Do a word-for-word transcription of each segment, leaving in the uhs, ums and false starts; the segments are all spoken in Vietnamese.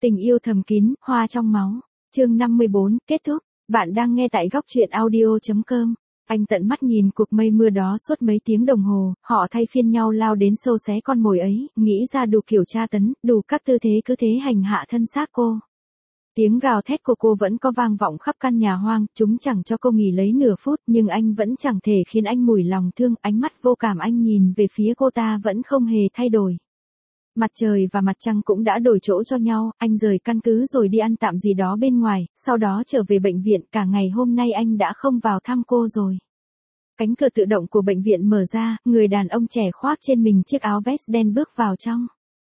Tình yêu thầm kín, hoa trong máu. Chương năm mươi bốn, kết thúc. Bạn đang nghe tại góc truyện audio chấm com. Anh tận mắt nhìn cuộc mây mưa đó suốt mấy tiếng đồng hồ, họ thay phiên nhau lao đến sâu xé con mồi ấy, nghĩ ra đủ kiểu tra tấn, đủ các tư thế cứ thế hành hạ thân xác cô. Tiếng gào thét của cô vẫn có vang vọng khắp căn nhà hoang, chúng chẳng cho cô nghỉ lấy nửa phút, nhưng anh vẫn chẳng thể khiến anh mủi lòng thương, ánh mắt vô cảm anh nhìn về phía cô ta vẫn không hề thay đổi. Mặt trời và mặt trăng cũng đã đổi chỗ cho nhau, anh rời căn cứ rồi đi ăn tạm gì đó bên ngoài, sau đó trở về bệnh viện, cả ngày hôm nay anh đã không vào thăm cô rồi. Cánh cửa tự động của bệnh viện mở ra, người đàn ông trẻ khoác trên mình chiếc áo vest đen bước vào trong.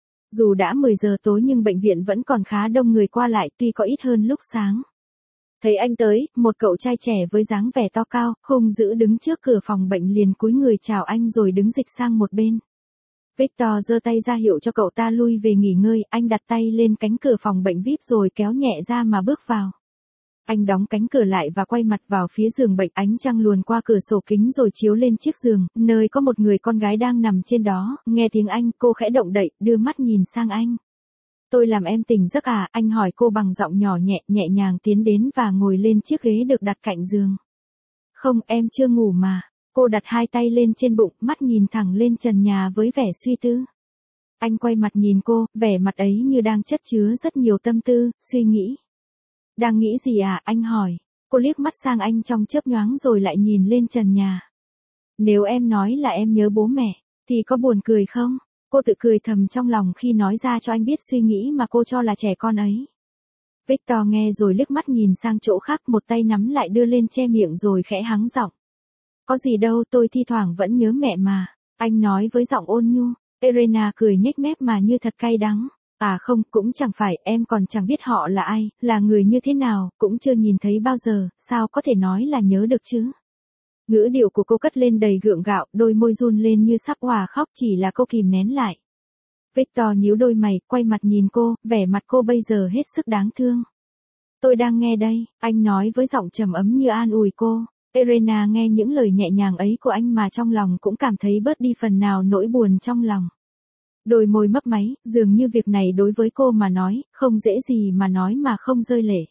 Dù đã mười giờ tối nhưng bệnh viện vẫn còn khá đông người qua lại, tuy có ít hơn lúc sáng. Thấy anh tới, một cậu trai trẻ với dáng vẻ to cao, hung dữ đứng trước cửa phòng bệnh liền cúi người chào anh rồi đứng dịch sang một bên. Victor giơ tay ra hiệu cho cậu ta lui về nghỉ ngơi, anh đặt tay lên cánh cửa phòng bệnh vi ai pi rồi kéo nhẹ ra mà bước vào. Anh đóng cánh cửa lại và quay mặt vào phía giường bệnh, ánh trăng luồn qua cửa sổ kính rồi chiếu lên chiếc giường, nơi có một người con gái đang nằm trên đó, nghe tiếng anh, cô khẽ động đậy, đưa mắt nhìn sang anh. Tôi làm em tỉnh giấc à, anh hỏi cô bằng giọng nhỏ nhẹ, nhẹ nhàng tiến đến và ngồi lên chiếc ghế được đặt cạnh giường. Không, em chưa ngủ mà. Cô đặt hai tay lên trên bụng, mắt nhìn thẳng lên trần nhà với vẻ suy tư. Anh quay mặt nhìn cô, vẻ mặt ấy như đang chất chứa rất nhiều tâm tư, suy nghĩ. Đang nghĩ gì à, anh hỏi. Cô liếc mắt sang anh trong chớp nhoáng rồi lại nhìn lên trần nhà. Nếu em nói là em nhớ bố mẹ, thì có buồn cười không? Cô tự cười thầm trong lòng khi nói ra cho anh biết suy nghĩ mà cô cho là trẻ con ấy. Victor nghe rồi liếc mắt nhìn sang chỗ khác, một tay nắm lại đưa lên che miệng rồi khẽ hắng giọng. Có gì đâu, tôi thi thoảng vẫn nhớ mẹ mà, anh nói với giọng ôn nhu. Elena cười nhếch mép mà như thật cay đắng. À không, cũng chẳng phải, em còn chẳng biết họ là ai, là người như thế nào, cũng chưa nhìn thấy bao giờ, sao có thể nói là nhớ được chứ? Ngữ điệu của cô cất lên đầy gượng gạo, đôi môi run lên như sắp òa khóc, chỉ là cô kìm nén lại. Victor nhíu đôi mày, quay mặt nhìn cô, vẻ mặt cô bây giờ hết sức đáng thương. Tôi đang nghe đây, anh nói với giọng trầm ấm như an ủi cô. Elena nghe những lời nhẹ nhàng ấy của anh mà trong lòng cũng cảm thấy bớt đi phần nào nỗi buồn trong lòng. Đôi môi mấp máy, dường như việc này đối với cô mà nói, không dễ gì mà nói mà không rơi lệ.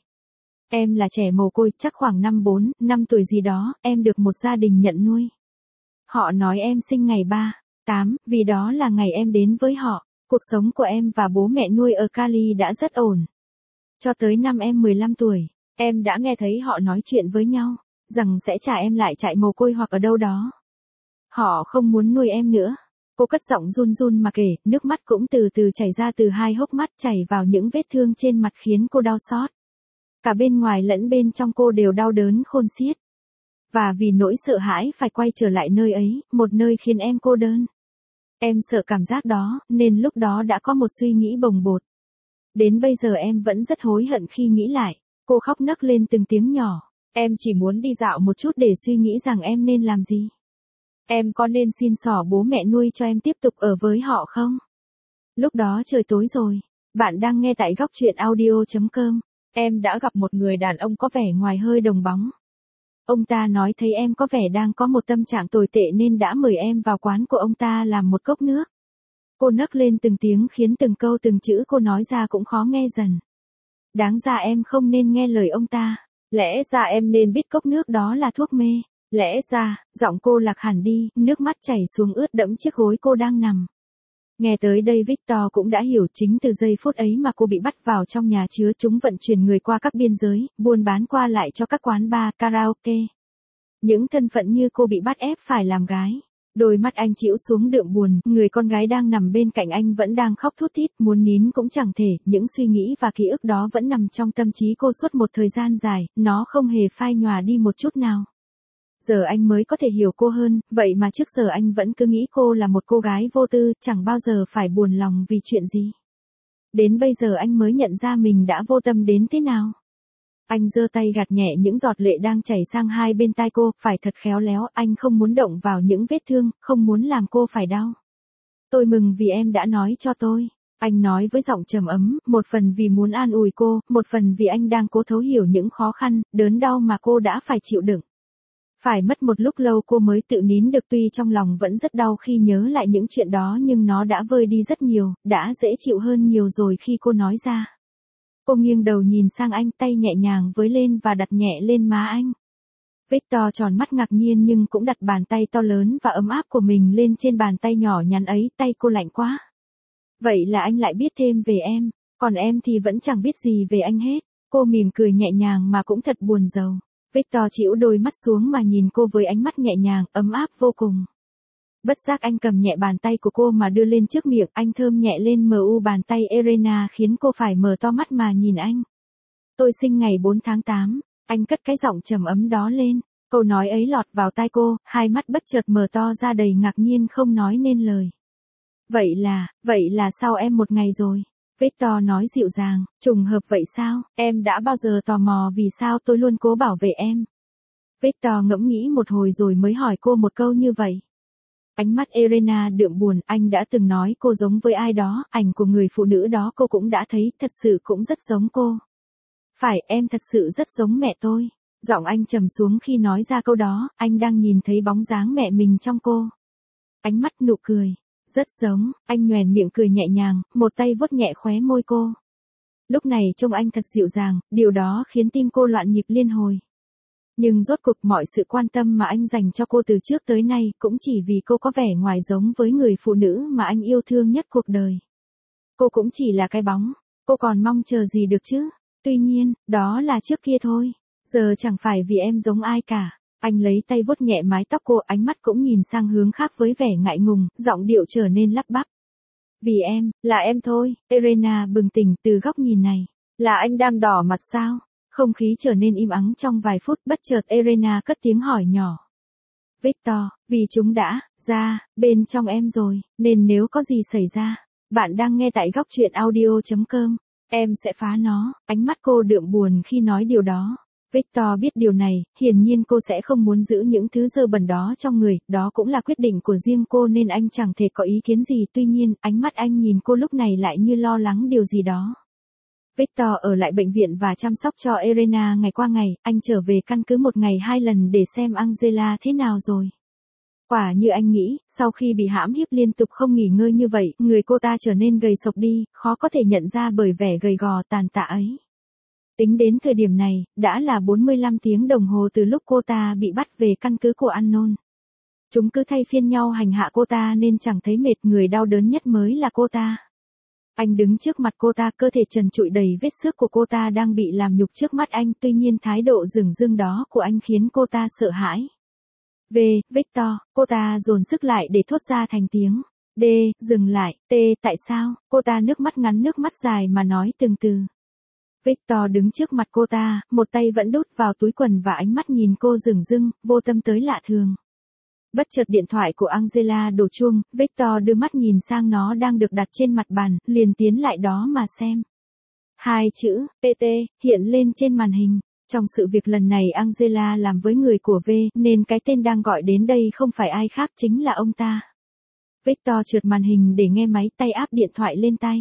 Em là trẻ mồ côi, chắc khoảng năm bốn, năm tuổi gì đó, em được một gia đình nhận nuôi. Họ nói em sinh ngày ba, tám, vì đó là ngày em đến với họ. Cuộc sống của em và bố mẹ nuôi ở Cali đã rất ổn. Cho tới năm em mười lăm tuổi, em đã nghe thấy họ nói chuyện với nhau, rằng sẽ trả em lại trại mồ côi hoặc ở đâu đó. Họ không muốn nuôi em nữa. Cô cất giọng run run mà kể, nước mắt cũng từ từ chảy ra từ hai hốc mắt, chảy vào những vết thương trên mặt khiến cô đau xót. Cả bên ngoài lẫn bên trong cô đều đau đớn khôn xiết. Và vì nỗi sợ hãi phải quay trở lại nơi ấy, một nơi khiến em cô đơn. Em sợ cảm giác đó, nên lúc đó đã có một suy nghĩ bồng bột. Đến bây giờ em vẫn rất hối hận khi nghĩ lại. Cô khóc nấc lên từng tiếng nhỏ. Em chỉ muốn đi dạo một chút để suy nghĩ rằng em nên làm gì. Em có nên xin xỏ bố mẹ nuôi cho em tiếp tục ở với họ không? Lúc đó trời tối rồi. Bạn đang nghe tại góc truyện audio chấm com. Em đã gặp một người đàn ông có vẻ ngoài hơi đồng bóng. Ông ta nói thấy em có vẻ đang có một tâm trạng tồi tệ nên đã mời em vào quán của ông ta làm một cốc nước. Cô nấc lên từng tiếng khiến từng câu từng chữ cô nói ra cũng khó nghe dần. Đáng ra em không nên nghe lời ông ta. Lẽ ra em nên biết cốc nước đó là thuốc mê. Lẽ ra, giọng cô lạc hẳn đi, nước mắt chảy xuống ướt đẫm chiếc gối cô đang nằm. Nghe tới đây Victor cũng đã hiểu chính từ giây phút ấy mà cô bị bắt vào trong nhà chứa chúng vận chuyển người qua các biên giới, buôn bán qua lại cho các quán bar, karaoke. Những thân phận như cô bị bắt ép phải làm gái. Đôi mắt anh chĩu xuống đượm buồn, người con gái đang nằm bên cạnh anh vẫn đang khóc thút thít, muốn nín cũng chẳng thể, những suy nghĩ và ký ức đó vẫn nằm trong tâm trí cô suốt một thời gian dài, nó không hề phai nhòa đi một chút nào. Giờ anh mới có thể hiểu cô hơn, vậy mà trước giờ anh vẫn cứ nghĩ cô là một cô gái vô tư, chẳng bao giờ phải buồn lòng vì chuyện gì. Đến bây giờ anh mới nhận ra mình đã vô tâm đến thế nào. Anh giơ tay gạt nhẹ những giọt lệ đang chảy sang hai bên tai cô, phải thật khéo léo, anh không muốn động vào những vết thương, không muốn làm cô phải đau. Tôi mừng vì em đã nói cho tôi. Anh nói với giọng trầm ấm, một phần vì muốn an ủi cô, một phần vì anh đang cố thấu hiểu những khó khăn, đớn đau mà cô đã phải chịu đựng. Phải mất một lúc lâu cô mới tự nín được, tuy trong lòng vẫn rất đau khi nhớ lại những chuyện đó nhưng nó đã vơi đi rất nhiều, đã dễ chịu hơn nhiều rồi khi cô nói ra. Cô nghiêng đầu nhìn sang anh, tay nhẹ nhàng với lên và đặt nhẹ lên má anh. Victor tròn mắt ngạc nhiên nhưng cũng đặt bàn tay to lớn và ấm áp của mình lên trên bàn tay nhỏ nhắn ấy, tay cô lạnh quá. Vậy là anh lại biết thêm về em, còn em thì vẫn chẳng biết gì về anh hết. Cô mỉm cười nhẹ nhàng mà cũng thật buồn rầu. Victor chĩu đôi mắt xuống mà nhìn cô với ánh mắt nhẹ nhàng, ấm áp vô cùng. Bất giác anh cầm nhẹ bàn tay của cô mà đưa lên trước miệng, anh thơm nhẹ lên mờ u bàn tay Elena khiến cô phải mở to mắt mà nhìn anh. Tôi sinh ngày bốn tháng tám, anh cất cái giọng trầm ấm đó lên. Câu nói ấy lọt vào tai cô, hai mắt bất chợt mở to ra đầy ngạc nhiên không nói nên lời. Vậy là, vậy là sau em một ngày rồi. Victor nói dịu dàng, trùng hợp vậy sao, em đã bao giờ tò mò vì sao tôi luôn cố bảo vệ em. Victor ngẫm nghĩ một hồi rồi mới hỏi cô một câu như vậy. Ánh mắt Elena đượm buồn, anh đã từng nói cô giống với ai đó, ảnh của người phụ nữ đó cô cũng đã thấy, thật sự cũng rất giống cô. Phải, em thật sự rất giống mẹ tôi. Giọng anh trầm xuống khi nói ra câu đó, anh đang nhìn thấy bóng dáng mẹ mình trong cô. Ánh mắt nụ cười. Rất giống, anh nhoẻn miệng cười nhẹ nhàng, một tay vuốt nhẹ khóe môi cô. Lúc này trông anh thật dịu dàng, điều đó khiến tim cô loạn nhịp liên hồi. Nhưng rốt cuộc mọi sự quan tâm mà anh dành cho cô từ trước tới nay cũng chỉ vì cô có vẻ ngoài giống với người phụ nữ mà anh yêu thương nhất cuộc đời. Cô cũng chỉ là cái bóng, cô còn mong chờ gì được chứ? Tuy nhiên, đó là trước kia thôi, giờ chẳng phải vì em giống ai cả. Anh lấy tay vuốt nhẹ mái tóc cô, ánh mắt cũng nhìn sang hướng khác với vẻ ngại ngùng, giọng điệu trở nên lắp bắp. Vì em, là em thôi. Elena bừng tỉnh từ góc nhìn này. Là anh đang đỏ mặt sao? Không khí trở nên im ắng trong vài phút, bất chợt Elena cất tiếng hỏi nhỏ. Victor, vì chúng đã ra bên trong em rồi, nên nếu có gì xảy ra, bạn đang nghe tại góc truyện audio chấm com, em sẽ phá nó. Ánh mắt cô đượm buồn khi nói điều đó. Victor biết điều này, hiển nhiên cô sẽ không muốn giữ những thứ dơ bẩn đó trong người, đó cũng là quyết định của riêng cô nên anh chẳng thể có ý kiến gì, tuy nhiên, ánh mắt anh nhìn cô lúc này lại như lo lắng điều gì đó. Victor ở lại bệnh viện và chăm sóc cho Elena ngày qua ngày, anh trở về căn cứ một ngày hai lần để xem Angela thế nào rồi. Quả như anh nghĩ, sau khi bị hãm hiếp liên tục không nghỉ ngơi như vậy, người cô ta trở nên gầy sộc đi, khó có thể nhận ra bởi vẻ gầy gò tàn tạ ấy. Tính đến thời điểm này, đã là bốn mươi lăm tiếng đồng hồ từ lúc cô ta bị bắt về căn cứ của Unknown. Chúng cứ thay phiên nhau hành hạ cô ta nên chẳng thấy mệt, người đau đớn nhất mới là cô ta. Anh đứng trước mặt cô ta, cơ thể trần trụi đầy vết xước của cô ta đang bị làm nhục trước mắt anh, tuy nhiên thái độ dửng dưng đó của anh khiến cô ta sợ hãi. V, Victor, cô ta dồn sức lại để thốt ra thành tiếng. D, dừng lại. T, tại sao? Cô ta nước mắt ngắn nước mắt dài mà nói từng từ. Victor đứng trước mặt cô ta, một tay vẫn đút vào túi quần và ánh mắt nhìn cô dửng dưng, vô tâm tới lạ thường. Bất chợt điện thoại của Angela đổ chuông, Victor đưa mắt nhìn sang nó đang được đặt trên mặt bàn, liền tiến lại đó mà xem. Hai chữ, pê tê, hiện lên trên màn hình. Trong sự việc lần này Angela làm với người của V, nên cái tên đang gọi đến đây không phải ai khác chính là ông ta. Victor trượt màn hình để nghe máy, tay áp điện thoại lên tay.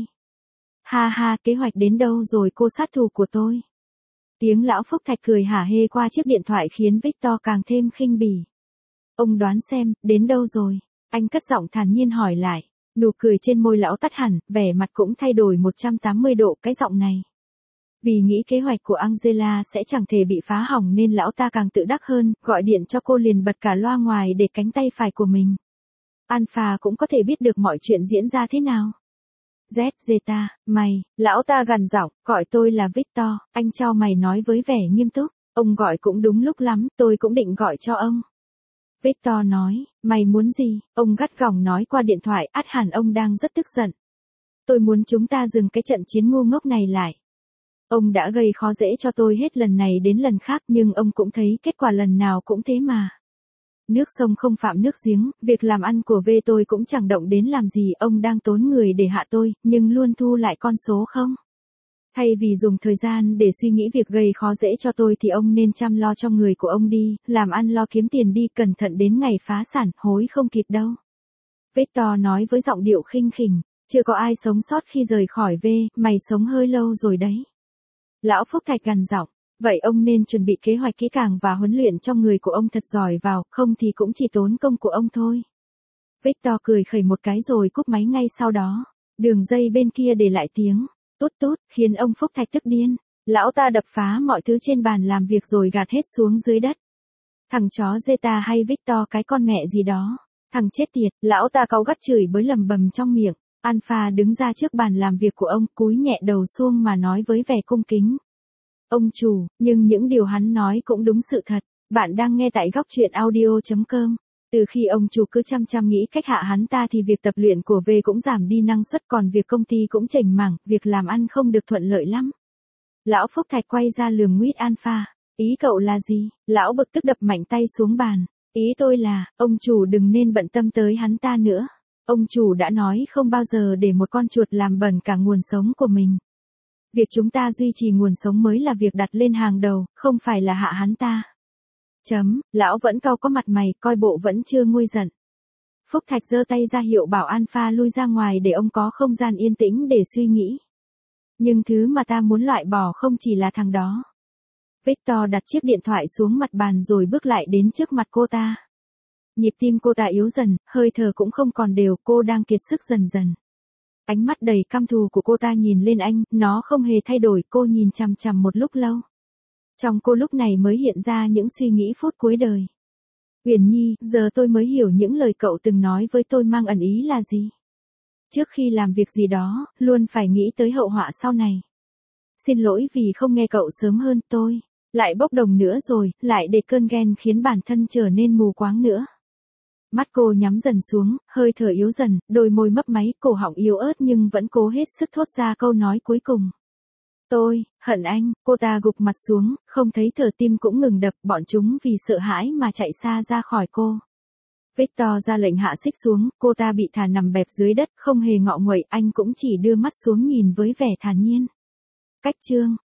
Ha ha, kế hoạch đến đâu rồi cô sát thủ của tôi? Tiếng lão Phúc Thạch cười hả hê qua chiếc điện thoại khiến Victor càng thêm khinh bỉ. Ông đoán xem, đến đâu rồi? Anh cất giọng thản nhiên hỏi lại. Nụ cười trên môi lão tắt hẳn, vẻ mặt cũng thay đổi một trăm tám mươi độ cái giọng này. Vì nghĩ kế hoạch của Angela sẽ chẳng thể bị phá hỏng nên lão ta càng tự đắc hơn, gọi điện cho cô liền bật cả loa ngoài để cánh tay phải của mình. Alpha cũng có thể biết được mọi chuyện diễn ra thế nào. Z, Zeta, mày, lão ta gằn giọng, gọi tôi là Victor, anh cho mày nói với vẻ nghiêm túc, ông gọi cũng đúng lúc lắm, tôi cũng định gọi cho ông. Victor nói, mày muốn gì? Ông gắt gỏng nói qua điện thoại, ắt hẳn ông đang rất tức giận. Tôi muốn chúng ta dừng cái trận chiến ngu ngốc này lại. Ông đã gây khó dễ cho tôi hết lần này đến lần khác nhưng ông cũng thấy kết quả lần nào cũng thế mà. Nước sông không phạm nước giếng, việc làm ăn của V tôi cũng chẳng động đến làm gì, ông đang tốn người để hạ tôi, nhưng luôn thu lại con số không? Thay vì dùng thời gian để suy nghĩ việc gây khó dễ cho tôi thì ông nên chăm lo cho người của ông đi, làm ăn lo kiếm tiền đi, cẩn thận đến ngày phá sản, hối không kịp đâu. Victor nói với giọng điệu khinh khỉnh, chưa có ai sống sót khi rời khỏi V, mày sống hơi lâu rồi đấy. Lão Phúc Thạch gằn giọng, vậy ông nên chuẩn bị kế hoạch kỹ càng và huấn luyện cho người của ông thật giỏi vào, không thì cũng chỉ tốn công của ông thôi. Victor cười khẩy một cái rồi cúp máy ngay sau đó. Đường dây bên kia để lại tiếng. Tút tút, khiến ông Phúc Thạch tức điên. Lão ta đập phá mọi thứ trên bàn làm việc rồi gạt hết xuống dưới đất. Thằng chó Zeta hay Victor cái con mẹ gì đó. Thằng chết tiệt, lão ta cáu gắt chửi bới lầm bầm trong miệng. Alpha đứng ra trước bàn làm việc của ông, cúi nhẹ đầu xuống mà nói với vẻ cung kính. Ông chủ, nhưng những điều hắn nói cũng đúng sự thật. Bạn đang nghe tại góc truyện audio chấm com. Từ khi ông chủ cứ chăm chăm nghĩ cách hạ hắn ta thì việc tập luyện của V cũng giảm đi năng suất, còn việc công ty cũng chểnh mảng, việc làm ăn không được thuận lợi lắm. Lão Phúc Thạch quay ra lườm nguyết Alpha. Ý cậu là gì? Lão bực tức đập mạnh tay xuống bàn. Ý tôi là, ông chủ đừng nên bận tâm tới hắn ta nữa. Ông chủ đã nói không bao giờ để một con chuột làm bẩn cả nguồn sống của mình. Việc chúng ta duy trì nguồn sống mới là việc đặt lên hàng đầu, không phải là hạ hắn ta. Chấm, lão vẫn cau có mặt mày, coi bộ vẫn chưa nguôi giận. Phúc Thạch giơ tay ra hiệu bảo Alpha lui ra ngoài để ông có không gian yên tĩnh để suy nghĩ. Nhưng thứ mà ta muốn loại bỏ không chỉ là thằng đó. Victor đặt chiếc điện thoại xuống mặt bàn rồi bước lại đến trước mặt cô ta. Nhịp tim cô ta yếu dần, hơi thở cũng không còn đều, cô đang kiệt sức dần dần. Ánh mắt đầy căm thù của cô ta nhìn lên anh, nó không hề thay đổi, cô nhìn chằm chằm một lúc lâu. Trong cô lúc này mới hiện ra những suy nghĩ phút cuối đời. Uyển Nhi, giờ tôi mới hiểu những lời cậu từng nói với tôi mang ẩn ý là gì. Trước khi làm việc gì đó, luôn phải nghĩ tới hậu họa sau này. Xin lỗi vì không nghe cậu sớm hơn, tôi lại bốc đồng nữa rồi, lại để cơn ghen khiến bản thân trở nên mù quáng nữa. Mắt cô nhắm dần xuống, hơi thở yếu dần, đôi môi mấp máy, cổ họng yếu ớt nhưng vẫn cố hết sức thốt ra câu nói cuối cùng. Tôi, hận anh, cô ta gục mặt xuống, không thấy thở tim cũng ngừng đập, bọn chúng vì sợ hãi mà chạy xa ra khỏi cô. Victor ra lệnh hạ xích xuống, cô ta bị thả nằm bẹp dưới đất, không hề ngọ nguậy, anh cũng chỉ đưa mắt xuống nhìn với vẻ thản nhiên. Cách chương